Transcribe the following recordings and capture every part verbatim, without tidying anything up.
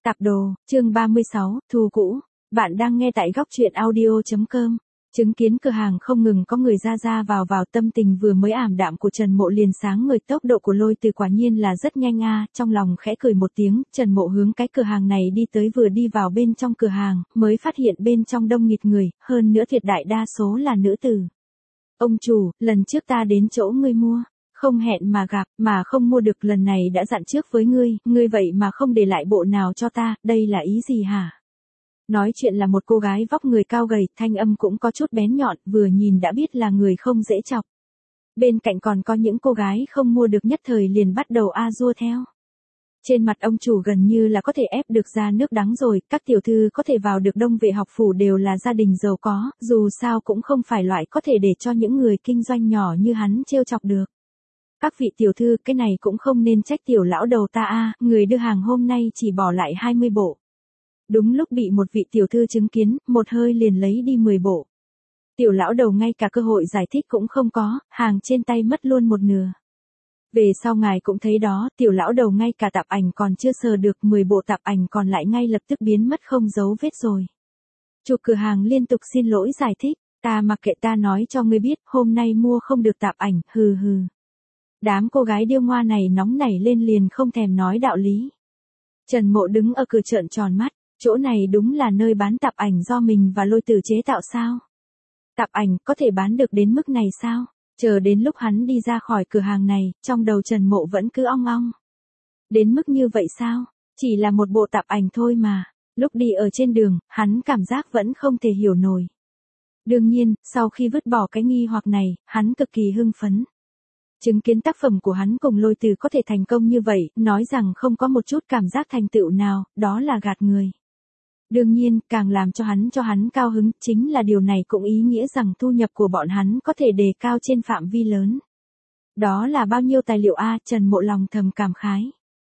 Tạp đồ, chương ba mươi sáu, thù cũ. Bạn đang nghe tại góc truyện audio chấm com. Chứng kiến cửa hàng không ngừng có người ra ra vào vào, tâm tình vừa mới ảm đạm của Trần Mộ liền sáng ngời. Tốc độ của Lôi Từ quả nhiên là rất nhanh a. Trong lòng khẽ cười một tiếng, Trần Mộ hướng cái cửa hàng này đi tới, vừa đi vào bên trong cửa hàng, mới phát hiện bên trong đông nghịt người, hơn nữa tuyệt đại đa số là nữ tử. Ông chủ, lần trước ta đến chỗ ngươi mua, không hẹn mà gặp, mà không mua được, lần này đã dặn trước với ngươi, ngươi vậy mà không để lại bộ nào cho ta, đây là ý gì hả? Nói chuyện là một cô gái vóc người cao gầy, thanh âm cũng có chút bén nhọn, vừa nhìn đã biết là người không dễ chọc. Bên cạnh còn có những cô gái không mua được nhất thời liền bắt đầu a dua theo. Trên mặt ông chủ gần như là có thể ép được ra nước đắng rồi, các tiểu thư có thể vào được Đông Vệ học phủ đều là gia đình giàu có, dù sao cũng không phải loại có thể để cho những người kinh doanh nhỏ như hắn trêu chọc được. Các vị tiểu thư, cái này cũng không nên trách tiểu lão đầu ta a, người đưa hàng hôm nay chỉ bỏ lại hai mươi bộ. Đúng lúc bị một vị tiểu thư chứng kiến, một hơi liền lấy đi mười bộ. Tiểu lão đầu ngay cả cơ hội giải thích cũng không có, hàng trên tay mất luôn một nửa. Về sau ngài cũng thấy đó, tiểu lão đầu ngay cả tạp ảnh còn chưa sờ được, mười bộ tạp ảnh còn lại ngay lập tức biến mất không dấu vết rồi. Chủ cửa hàng liên tục xin lỗi giải thích, ta mặc kệ, ta nói cho ngươi biết, hôm nay mua không được tạp ảnh, hừ hừ. Đám cô gái điêu ngoa này nóng nảy lên liền không thèm nói đạo lý. Trần Mộ đứng ở cửa trợn tròn mắt, chỗ này đúng là nơi bán tạp ảnh do mình và Lôi Từ chế tạo sao? Tạp ảnh có thể bán được đến mức này sao? Chờ đến lúc hắn đi ra khỏi cửa hàng này, trong đầu Trần Mộ vẫn cứ ong ong. Đến mức như vậy sao? Chỉ là một bộ tạp ảnh thôi mà. Lúc đi ở trên đường, hắn cảm giác vẫn không thể hiểu nổi. Đương nhiên, sau khi vứt bỏ cái nghi hoặc này, hắn cực kỳ hưng phấn. Chứng kiến tác phẩm của hắn cùng Lôi Từ có thể thành công như vậy, nói rằng không có một chút cảm giác thành tựu nào, đó là gạt người. Đương nhiên, càng làm cho hắn cho hắn cao hứng, chính là điều này cũng ý nghĩa rằng thu nhập của bọn hắn có thể đề cao trên phạm vi lớn. Đó là bao nhiêu tài liệu a, Trần Mộ lòng thầm cảm khái.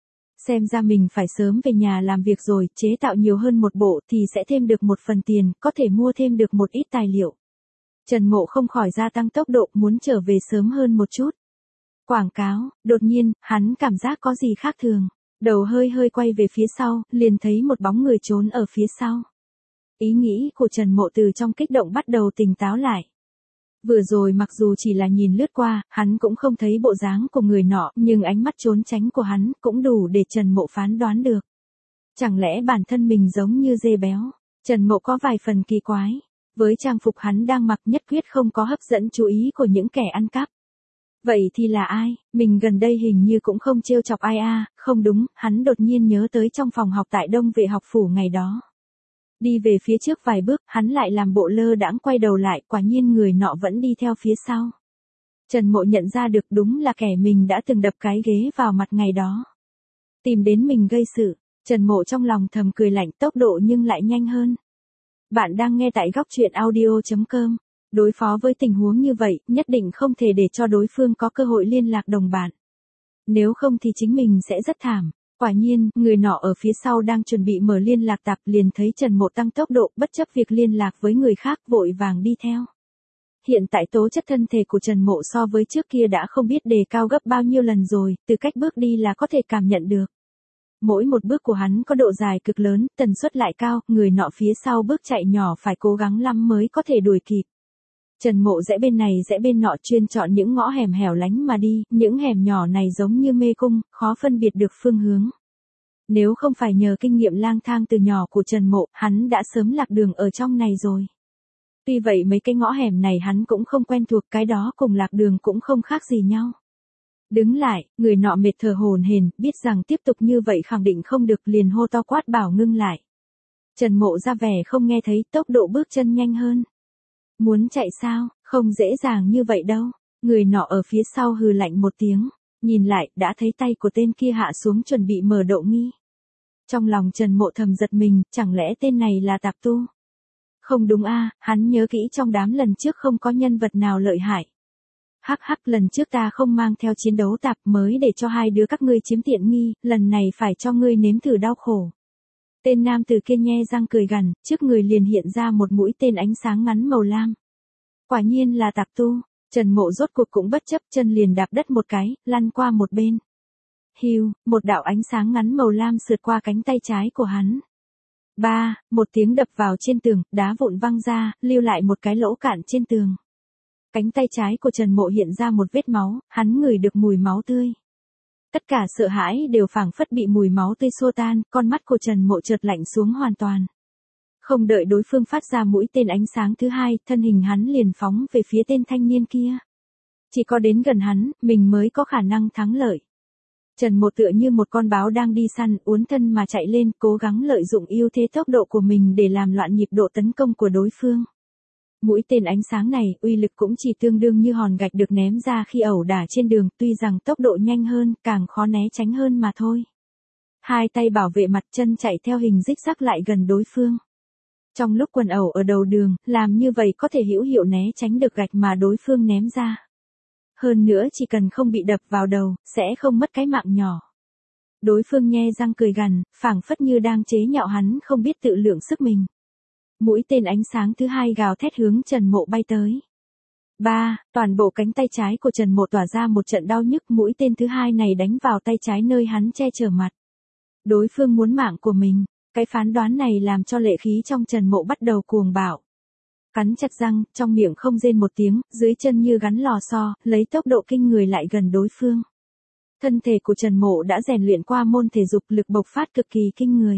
Xem ra mình phải sớm về nhà làm việc rồi, chế tạo nhiều hơn một bộ thì sẽ thêm được một phần tiền, có thể mua thêm được một ít tài liệu. Trần Mộ không khỏi gia tăng tốc độ, muốn trở về sớm hơn một chút. Quảng cáo, đột nhiên, hắn cảm giác có gì khác thường. Đầu hơi hơi quay về phía sau, liền thấy một bóng người trốn ở phía sau. Ý nghĩ của Trần Mộ từ trong kích động bắt đầu tỉnh táo lại. Vừa rồi mặc dù chỉ là nhìn lướt qua, hắn cũng không thấy bộ dáng của người nọ, nhưng ánh mắt trốn tránh của hắn cũng đủ để Trần Mộ phán đoán được. Chẳng lẽ bản thân mình giống như dê béo? Trần Mộ có vài phần kỳ quái. Với trang phục hắn đang mặc nhất quyết không có hấp dẫn chú ý của những kẻ ăn cắp. Vậy thì là ai? Mình gần đây hình như cũng không trêu chọc ai a, không đúng, hắn đột nhiên nhớ tới trong phòng học tại Đông Vệ học phủ ngày đó. Đi về phía trước vài bước, hắn lại làm bộ lơ đãng quay đầu lại, quả nhiên người nọ vẫn đi theo phía sau. Trần Mộ nhận ra được đúng là kẻ mình đã từng đập cái ghế vào mặt ngày đó. Tìm đến mình gây sự, Trần Mộ trong lòng thầm cười lạnh, tốc độ nhưng lại nhanh hơn. Bạn đang nghe tại góc truyện audio chấm com. Đối phó với tình huống như vậy, nhất định không thể để cho đối phương có cơ hội liên lạc đồng bạn. Nếu không thì chính mình sẽ rất thảm. Quả nhiên, người nọ ở phía sau đang chuẩn bị mở liên lạc tạp, liền thấy Trần Mộ tăng tốc độ, bất chấp việc liên lạc với người khác, vội vàng đi theo. Hiện tại tố chất thân thể của Trần Mộ so với trước kia đã không biết đề cao gấp bao nhiêu lần rồi, từ cách bước đi là có thể cảm nhận được. Mỗi một bước của hắn có độ dài cực lớn, tần suất lại cao, người nọ phía sau bước chạy nhỏ phải cố gắng lắm mới có thể đuổi kịp. Trần Mộ rẽ bên này rẽ bên nọ, chuyên chọn những ngõ hẻm hẻo lánh mà đi, những hẻm nhỏ này giống như mê cung, khó phân biệt được phương hướng. Nếu không phải nhờ kinh nghiệm lang thang từ nhỏ của Trần Mộ, hắn đã sớm lạc đường ở trong này rồi. Tuy vậy mấy cái ngõ hẻm này hắn cũng không quen thuộc, cái đó cùng lạc đường cũng không khác gì nhau. Đứng lại, người nọ mệt thở hổn hển, biết rằng tiếp tục như vậy khẳng định không được, liền hô to quát bảo ngưng lại. Trần Mộ ra vẻ không nghe thấy, tốc độ bước chân nhanh hơn. Muốn chạy sao, không dễ dàng như vậy đâu. Người nọ ở phía sau hừ lạnh một tiếng, nhìn lại, đã thấy tay của tên kia hạ xuống chuẩn bị mở độ nghi. Trong lòng Trần Mộ thầm giật mình, chẳng lẽ tên này là tạp tu? Không đúng a, hắn nhớ kỹ trong đám lần trước không có nhân vật nào lợi hại. Hắc hắc, lần trước ta không mang theo chiến đấu tạp mới để cho hai đứa các ngươi chiếm tiện nghi, lần này phải cho ngươi nếm thử đau khổ. Tên nam tử kia nhe răng cười gằn, trước người liền hiện ra một mũi tên ánh sáng ngắn màu lam. Quả nhiên là tạp tu, Trần Mộ rốt cuộc cũng bất chấp, chân liền đạp đất một cái, lăn qua một bên. hiu, một đạo ánh sáng ngắn màu lam sượt qua cánh tay trái của hắn. Ba, một tiếng đập vào trên tường, đá vụn văng ra, lưu lại một cái lỗ cạn trên tường. Cánh tay trái của Trần Mộ hiện ra một vết máu, hắn ngửi được mùi máu tươi. Tất cả sợ hãi đều phảng phất bị mùi máu tươi xua tan, con mắt của Trần Mộ chợt lạnh xuống hoàn toàn. Không đợi đối phương phát ra mũi tên ánh sáng thứ hai, thân hình hắn liền phóng về phía tên thanh niên kia. Chỉ có đến gần hắn, mình mới có khả năng thắng lợi. Trần Mộ tựa như một con báo đang đi săn, uốn thân mà chạy lên, cố gắng lợi dụng ưu thế tốc độ của mình để làm loạn nhịp độ tấn công của đối phương. Mũi tên ánh sáng này, uy lực cũng chỉ tương đương như hòn gạch được ném ra khi ẩu đả trên đường, tuy rằng tốc độ nhanh hơn, càng khó né tránh hơn mà thôi. Hai tay bảo vệ mặt, chân chạy theo hình rích rắc lại gần đối phương. Trong lúc quần ẩu ở đầu đường, làm như vậy có thể hữu hiệu né tránh được gạch mà đối phương ném ra. Hơn nữa chỉ cần không bị đập vào đầu, sẽ không mất cái mạng nhỏ. Đối phương nhe răng cười gằn, phảng phất như đang chế nhạo hắn không biết tự lượng sức mình. Mũi tên ánh sáng thứ hai gào thét hướng Trần Mộ bay tới. Ba, toàn bộ cánh tay trái của Trần Mộ tỏa ra một trận đau nhức, mũi tên thứ hai này đánh vào tay trái nơi hắn che chở mặt. Đối phương muốn mạng của mình, cái phán đoán này làm cho lệ khí trong Trần Mộ bắt đầu cuồng bạo. Cắn chặt răng, trong miệng không rên một tiếng, dưới chân như gắn lò xo, lấy tốc độ kinh người lại gần đối phương. Thân thể của Trần Mộ đã rèn luyện qua môn thể dục, lực bộc phát cực kỳ kinh người.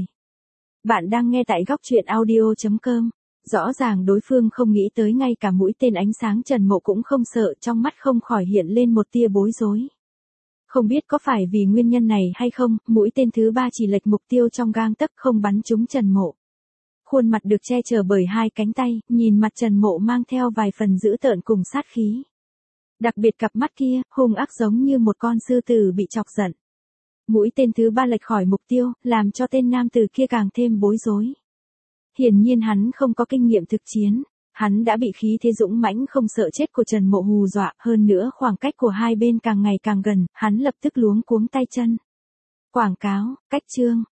Bạn đang nghe tại góc truyện audio chấm com. Rõ ràng đối phương không nghĩ tới ngay cả mũi tên ánh sáng Trần Mộ cũng không sợ, trong mắt không khỏi hiện lên một tia bối rối. Không biết có phải vì nguyên nhân này hay không, mũi tên thứ ba chỉ lệch mục tiêu trong gang tấc không bắn trúng Trần Mộ. Khuôn mặt được che chở bởi hai cánh tay, nhìn mặt Trần Mộ mang theo vài phần dữ tợn cùng sát khí. Đặc biệt cặp mắt kia, hung ác giống như một con sư tử bị chọc giận. Mũi tên thứ ba lệch khỏi mục tiêu, làm cho tên nam tử kia càng thêm bối rối. Hiển nhiên hắn không có kinh nghiệm thực chiến, hắn đã bị khí thế dũng mãnh không sợ chết của Trần Mộ hù dọa, hơn nữa khoảng cách của hai bên càng ngày càng gần, hắn lập tức luống cuống tay chân. Quảng cáo, cách chương,